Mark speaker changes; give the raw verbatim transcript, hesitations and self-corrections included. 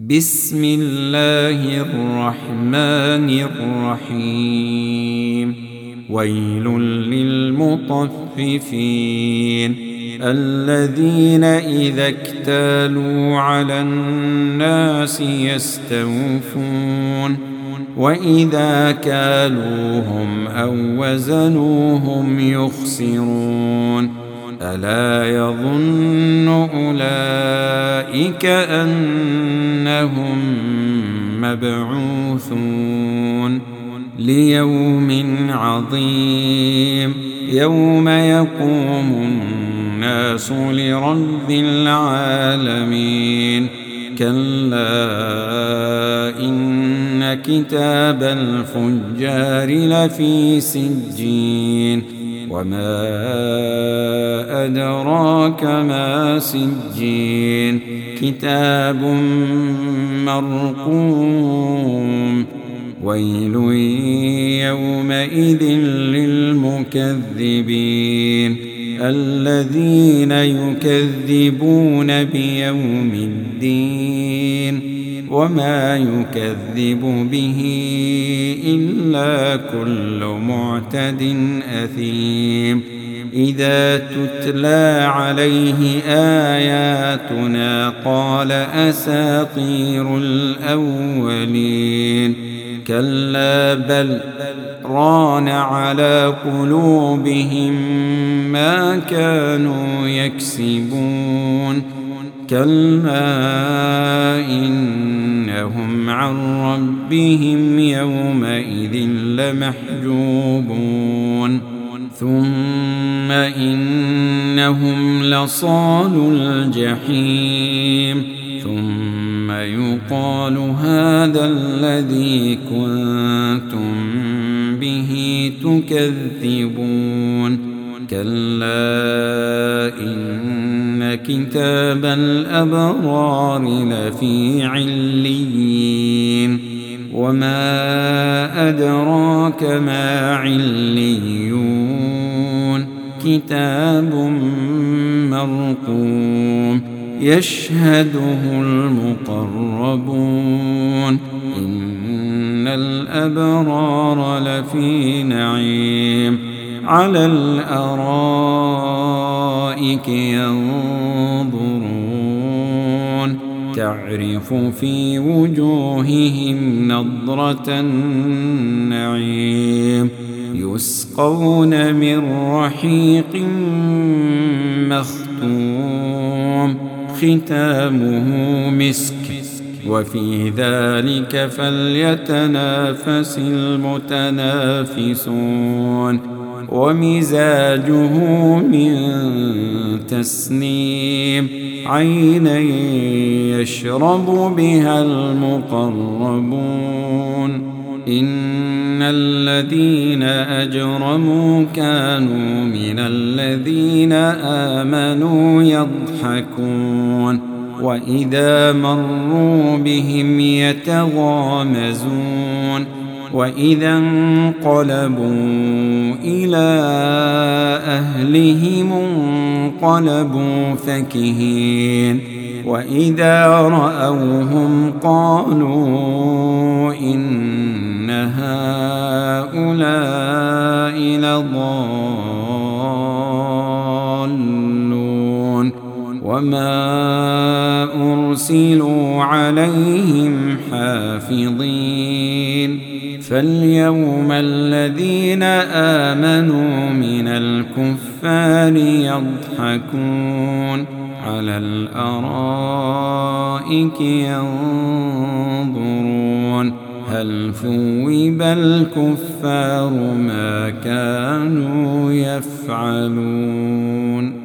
Speaker 1: بسم الله الرحمن الرحيم. ويل للمطففين الذين إذا اكتالوا على الناس يستوفون وإذا كالوهم أو وزنوهم يخسرون. ألا يظن أولئك أنهم مبعوثون ليوم عظيم يوم يقوم الناس لرب العالمين. كلا إن كتاب الفجار لفي سجين وما أدراك ما سجين كتاب مرقوم. ويل يومئذ للمكذبين الذين يكذبون بيوم الدين وما يكذب به إلا كل معتد أثيم. إذا تتلى عليه آياتنا قال أساطير الأولين. كلا بل ران على قلوبهم ما كانوا يكسبون. كلا إنهم عن ربهم يومئذ لمحجوبون. ثم إنهم لصالو الجحيم ثم يقال هذا الذي كنتم به تكذبون. كلا إن كتاب الأبرار لفي عليين وما أدراك ما عليون كتاب مرقوم يشهده المقربون. إن الأبرار لفي نعيم على الأرائك ينظرون تعرف في وجوههم نضرة النعيم. يسقون من رحيق مختوم ختامه مسك وفي ذلك فليتنافس المتنافسون. ومزاجه من تسنيم عينا يشرب بها المقربون. إن الذين أجرموا كانوا من الذين آمنوا يضحكون وإذا مروا بهم يتغامزون. وإذا انقلبوا إلى أهلهم انقلبوا فكهين. وإذا رأوهم قالوا إن هؤلاء لضالون وما أرسلوا عليهم حافظين. فاليوم الذين آمنوا من الكفار يضحكون على الأرائك ينظرون هل ثوب الكفار ما كانوا يفعلون.